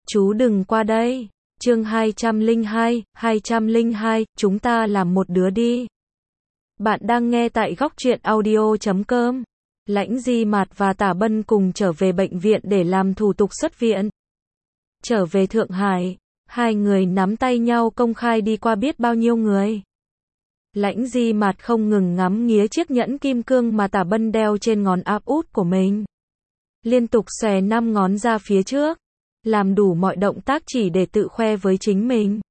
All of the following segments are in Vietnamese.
Chú đừng qua đây. Chương 202, chúng ta làm một đứa đi. Bạn đang nghe tại góc truyện audio.com. Lãnh Di Mạt và Tả Bân cùng trở về bệnh viện để làm thủ tục xuất viện. Trở về Thượng Hải, hai người nắm tay nhau công khai đi qua biết bao nhiêu người. Lãnh Di Mạt không ngừng ngắm nghía chiếc nhẫn kim cương mà Tả Bân đeo trên ngón áp út của mình. Liên tục xòe 5 ngón ra phía trước, làm đủ mọi động tác chỉ để tự khoe với chính mình.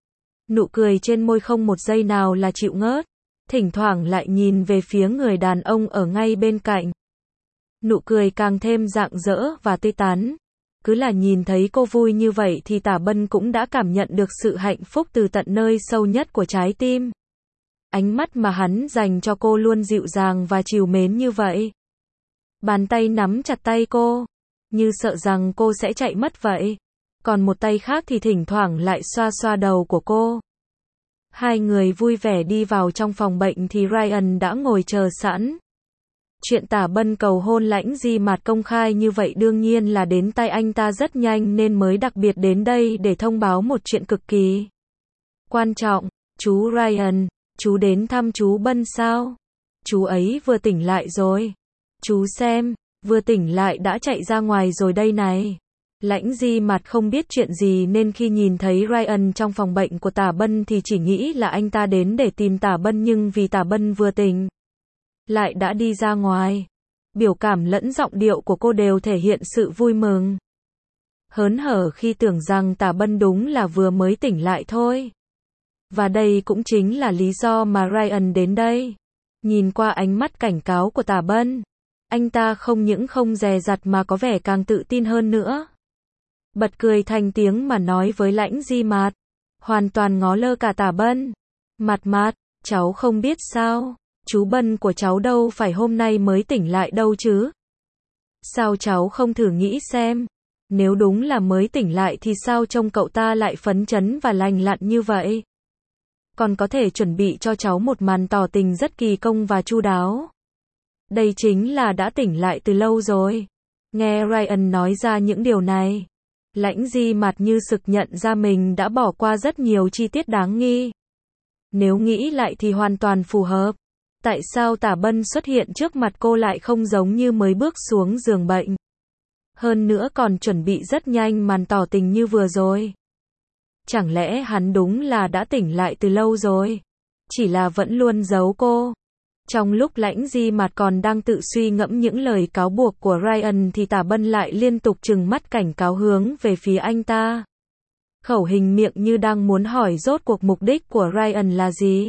Nụ cười trên môi không một giây nào là chịu ngớt, thỉnh thoảng lại nhìn về phía người đàn ông ở ngay bên cạnh. Nụ cười càng thêm rạng rỡ và tươi tắn. Cứ là nhìn thấy cô vui như vậy thì Tả Bân cũng đã cảm nhận được sự hạnh phúc từ tận nơi sâu nhất của trái tim. Ánh mắt mà hắn dành cho cô luôn dịu dàng và trìu mến như vậy. Bàn tay nắm chặt tay cô, như sợ rằng cô sẽ chạy mất vậy. Còn một tay khác thì thỉnh thoảng lại xoa xoa đầu của cô. Hai người vui vẻ đi vào trong phòng bệnh thì Ryan đã ngồi chờ sẵn. Chuyện Tả Bân cầu hôn Lãnh Di Mạt công khai như vậy đương nhiên là đến tay anh ta rất nhanh nên mới đặc biệt đến đây để thông báo một chuyện cực kỳ quan trọng. Chú Ryan, chú đến thăm chú Bân sao? Chú ấy vừa tỉnh lại rồi. Chú xem, vừa tỉnh lại đã chạy ra ngoài rồi đây này. Lãnh Di Mạt không biết chuyện gì nên khi nhìn thấy Ryan trong phòng bệnh của Tả Bân thì chỉ nghĩ là anh ta đến để tìm Tả Bân, nhưng vì Tả Bân vừa tỉnh lại đã đi ra ngoài. Biểu cảm lẫn giọng điệu của cô đều thể hiện sự vui mừng, hớn hở khi tưởng rằng Tả Bân đúng là vừa mới tỉnh lại thôi. Và đây cũng chính là lý do mà Ryan đến đây. Nhìn qua ánh mắt cảnh cáo của Tả Bân, anh ta không những không dè dặt mà có vẻ càng tự tin hơn nữa. Bật cười thành tiếng mà nói với Lãnh Di Mạt, hoàn toàn ngó lơ cả Tả Bân. Mạt, cháu không biết sao, chú Bân của cháu đâu phải hôm nay mới tỉnh lại đâu chứ. Sao cháu không thử nghĩ xem, nếu đúng là mới tỉnh lại thì sao trông cậu ta lại phấn chấn và lành lặn như vậy. Còn có thể chuẩn bị cho cháu một màn tỏ tình rất kỳ công và chu đáo. Đây chính là đã tỉnh lại từ lâu rồi. Nghe Ryan nói ra những điều này, Lãnh Di Mạt như sực nhận ra mình đã bỏ qua rất nhiều chi tiết đáng nghi. Nếu nghĩ lại thì hoàn toàn phù hợp. Tại sao Tả Bân xuất hiện trước mặt cô lại không giống như mới bước xuống giường bệnh? Hơn nữa còn chuẩn bị rất nhanh màn tỏ tình như vừa rồi. Chẳng lẽ hắn đúng là đã tỉnh lại từ lâu rồi, chỉ là vẫn luôn giấu cô? Trong lúc Lãnh Di Mạt còn đang tự suy ngẫm những lời cáo buộc của Ryan thì Tả Bân lại liên tục trừng mắt cảnh cáo hướng về phía anh ta. Khẩu hình miệng như đang muốn hỏi rốt cuộc mục đích của Ryan là gì?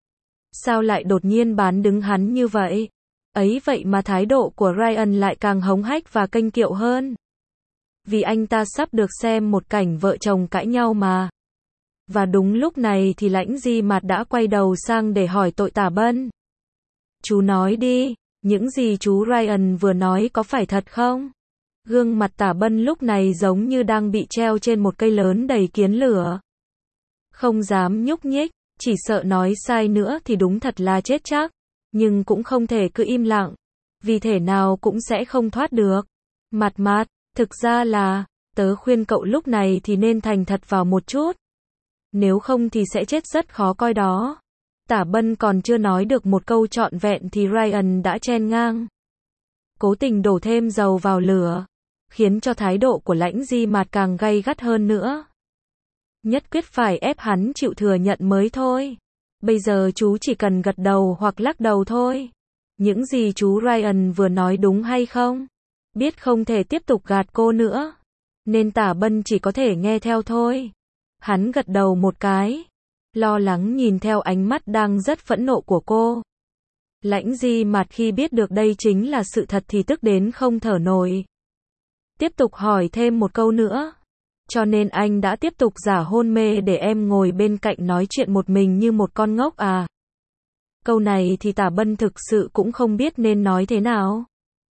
Sao lại đột nhiên bán đứng hắn như vậy? Ấy vậy mà thái độ của Ryan lại càng hống hách và kênh kiệu hơn. Vì anh ta sắp được xem một cảnh vợ chồng cãi nhau mà. Và đúng lúc này thì Lãnh Di Mạt đã quay đầu sang để hỏi tội Tả Bân. Chú nói đi, những gì chú Ryan vừa nói có phải thật không? Gương mặt Tả Bân lúc này giống như đang bị treo trên một cây lớn đầy kiến lửa. Không dám nhúc nhích, chỉ sợ nói sai nữa thì đúng thật là chết chắc. Nhưng cũng không thể cứ im lặng, vì thể nào cũng sẽ không thoát được. Mạt, thực ra là, tớ khuyên cậu lúc này thì nên thành thật vào một chút. Nếu không thì sẽ chết rất khó coi đó. Tả Bân còn chưa nói được một câu trọn vẹn thì Ryan đã chen ngang, cố tình đổ thêm dầu vào lửa, khiến cho thái độ của Lãnh Di Mạt càng gay gắt hơn nữa. Nhất quyết phải ép hắn chịu thừa nhận mới thôi. Bây giờ chú chỉ cần gật đầu hoặc lắc đầu thôi. Những gì chú Ryan vừa nói đúng hay không? Biết không thể tiếp tục gạt cô nữa, nên Tả Bân chỉ có thể nghe theo thôi. Hắn gật đầu một cái, lo lắng nhìn theo ánh mắt đang rất phẫn nộ của cô. Lãnh Di Mạt khi biết được đây chính là sự thật thì tức đến không thở nổi. Tiếp tục hỏi thêm một câu nữa. Cho nên anh đã tiếp tục giả hôn mê để em ngồi bên cạnh nói chuyện một mình như một con ngốc à? Câu này thì Tả Bân thực sự cũng không biết nên nói thế nào.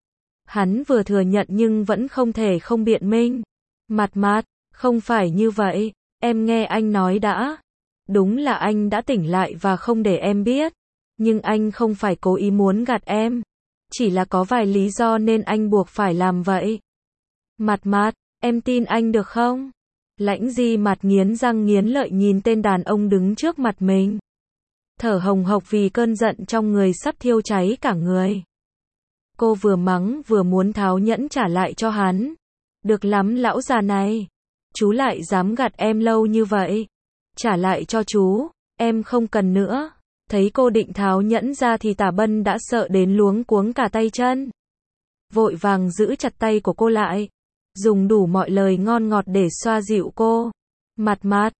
Hắn vừa thừa nhận nhưng vẫn không thể không biện minh. Mạt, không phải như vậy, em nghe anh nói đã. Đúng là anh đã tỉnh lại và không để em biết. Nhưng anh không phải cố ý muốn gạt em. Chỉ là có vài lý do nên anh buộc phải làm vậy. Mạt, em tin anh được không? Lãnh Di mặt nghiến răng nghiến lợi nhìn tên đàn ông đứng trước mặt mình. Thở hồng hộc vì cơn giận trong người sắp thiêu cháy cả người. Cô vừa mắng vừa muốn tháo nhẫn trả lại cho hắn. Được lắm lão già này. Chú lại dám gạt em lâu như vậy. Trả lại cho chú, em không cần nữa. Thấy cô định tháo nhẫn ra thì Tả Bân đã sợ đến luống cuống cả tay chân. Vội vàng giữ chặt tay của cô lại. Dùng đủ mọi lời ngon ngọt để xoa dịu cô. Mạt,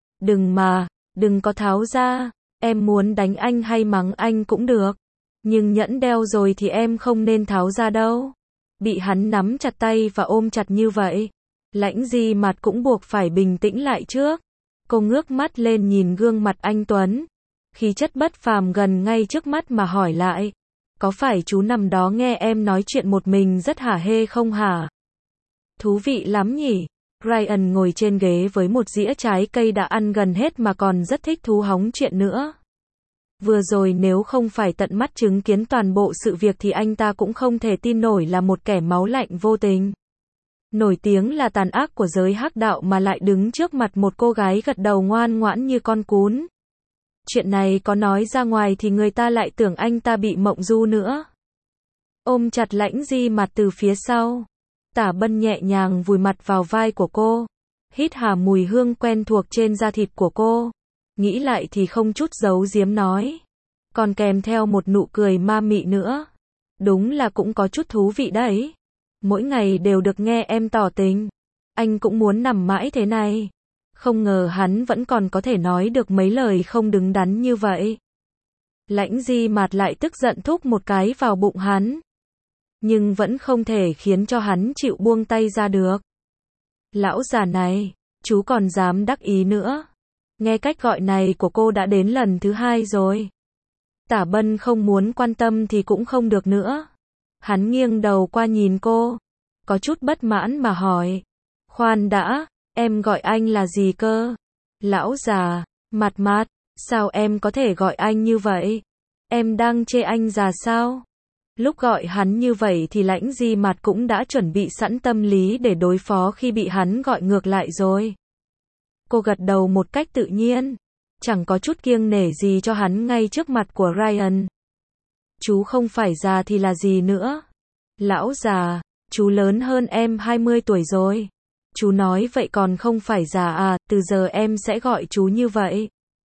đừng có tháo ra. Em muốn đánh anh hay mắng anh cũng được. Nhưng nhẫn đeo rồi thì em không nên tháo ra đâu. Bị hắn nắm chặt tay và ôm chặt như vậy. Lãnh Di mặt cũng buộc phải bình tĩnh lại trước. Cô ngước mắt lên nhìn gương mặt anh Tuấn. Khí chất bất phàm gần ngay trước mắt mà hỏi lại. Có phải chú nằm đó nghe em nói chuyện một mình rất hả hê không hả? Thú vị lắm nhỉ? Ryan ngồi trên ghế với một dĩa trái cây đã ăn gần hết mà còn rất thích thú hóng chuyện nữa. Vừa rồi nếu không phải tận mắt chứng kiến toàn bộ sự việc thì anh ta cũng không thể tin nổi là một kẻ máu lạnh vô tình. Nổi tiếng là tàn ác của giới hắc đạo mà lại đứng trước mặt một cô gái gật đầu ngoan ngoãn như con cún. Chuyện này có nói ra ngoài thì người ta lại tưởng anh ta bị mộng du nữa. Ôm chặt Lãnh Di mặt từ phía sau. Tả Bân nhẹ nhàng vùi mặt vào vai của cô. Hít hà mùi hương quen thuộc trên da thịt của cô. Nghĩ lại thì không chút giấu giếm nói. Còn kèm theo một nụ cười ma mị nữa. Đúng là cũng có chút thú vị đấy. Mỗi ngày đều được nghe em tỏ tình. Anh cũng muốn nằm mãi thế này. Không ngờ hắn vẫn còn có thể nói được mấy lời không đứng đắn như vậy. Lãnh Di mặt lại tức giận thúc một cái vào bụng hắn. Nhưng vẫn không thể khiến cho hắn chịu buông tay ra được. Lão già này, chú còn dám đắc ý nữa. Nghe cách gọi này của cô đã đến lần thứ 2 rồi. Tả Bân không muốn quan tâm thì cũng không được nữa. Hắn nghiêng đầu qua nhìn cô. Có chút bất mãn mà hỏi. Khoan đã, em gọi anh là gì cơ? Lão già, mặt, sao em có thể gọi anh như vậy? Em đang chê anh già sao? Lúc gọi hắn như vậy thì Lãnh Di mặt cũng đã chuẩn bị sẵn tâm lý để đối phó khi bị hắn gọi ngược lại rồi. Cô gật đầu một cách tự nhiên. Chẳng có chút kiêng nể gì cho hắn ngay trước mặt của Ryan. Chú không phải già thì là gì nữa? Lão già, chú lớn hơn em 20 tuổi rồi. Chú nói vậy còn không phải già à, từ giờ em sẽ gọi chú như vậy.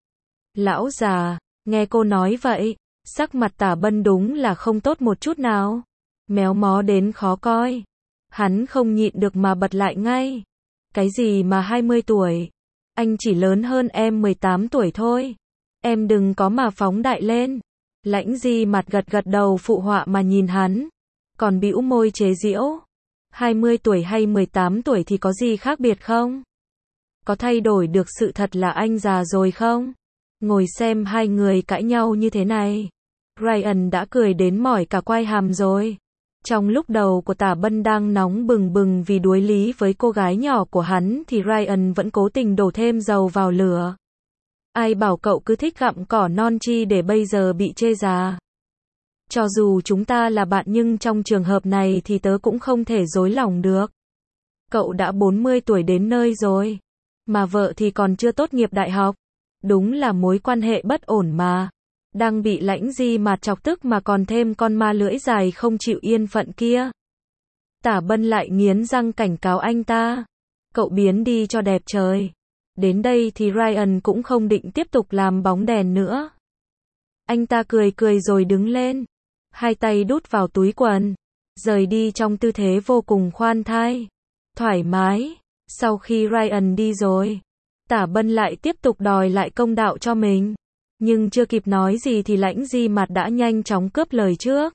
Lão già, nghe cô nói vậy, sắc mặt Tả Bân đúng là không tốt một chút nào. Méo mó đến khó coi. Hắn không nhịn được mà bật lại ngay. Cái gì mà 20 tuổi? Anh chỉ lớn hơn em 18 tuổi thôi. Em đừng có mà phóng đại lên. Lãnh Di mặt gật đầu phụ họa mà nhìn hắn. Còn bĩu môi chế giễu. 20 tuổi hay 18 tuổi thì có gì khác biệt không? Có thay đổi được sự thật là anh già rồi không? Ngồi xem hai người cãi nhau như thế này. Ryan đã cười đến mỏi cả quai hàm rồi. Trong lúc đầu của Tả Bân đang nóng bừng bừng vì đuối lý với cô gái nhỏ của hắn thì Ryan vẫn cố tình đổ thêm dầu vào lửa. Ai bảo cậu cứ thích gặm cỏ non chi để bây giờ bị chê già. Cho dù chúng ta là bạn nhưng trong trường hợp này thì tớ cũng không thể dối lòng được. Cậu đã 40 tuổi đến nơi rồi. Mà vợ thì còn chưa tốt nghiệp đại học. Đúng là mối quan hệ bất ổn mà. Đang bị Lãnh Di mặt chọc tức mà còn thêm con ma lưỡi dài không chịu yên phận kia. Tả Bân lại nghiến răng cảnh cáo anh ta. Cậu biến đi cho đẹp trời. Đến đây thì Ryan cũng không định tiếp tục làm bóng đèn nữa. Anh ta cười rồi đứng lên. Hai tay đút vào túi quần. Rời đi trong tư thế vô cùng khoan thai. Thoải mái. Sau khi Ryan đi rồi, Tả Bân lại tiếp tục đòi lại công đạo cho mình. Nhưng chưa kịp nói gì thì Lãnh Di mặt đã nhanh chóng cướp lời trước.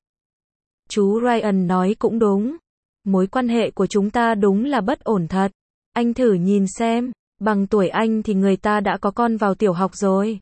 Chú Ryan nói cũng đúng. Mối quan hệ của chúng ta đúng là bất ổn thật. Anh thử nhìn xem, bằng tuổi anh thì người ta đã có con vào tiểu học rồi.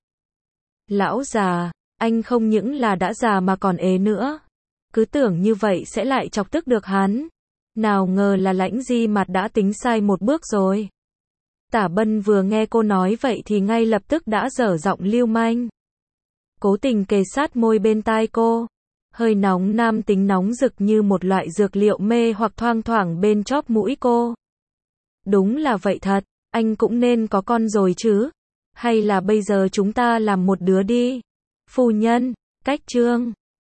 Lão già, anh không những là đã già mà còn ế nữa. Cứ tưởng như vậy sẽ lại chọc tức được hắn. Nào ngờ là Lãnh Di mặt đã tính sai một bước rồi. Tả Bân vừa nghe cô nói vậy thì ngay lập tức đã dở giọng lưu manh. Cố tình kề sát môi bên tai cô. Hơi nóng nam tính nóng rực như một loại dược liệu mê hoặc thoang thoảng bên chóp mũi cô. Đúng là vậy thật. Anh cũng nên có con rồi chứ. Hay là bây giờ chúng ta làm một đứa đi. Phu nhân, cách Trương.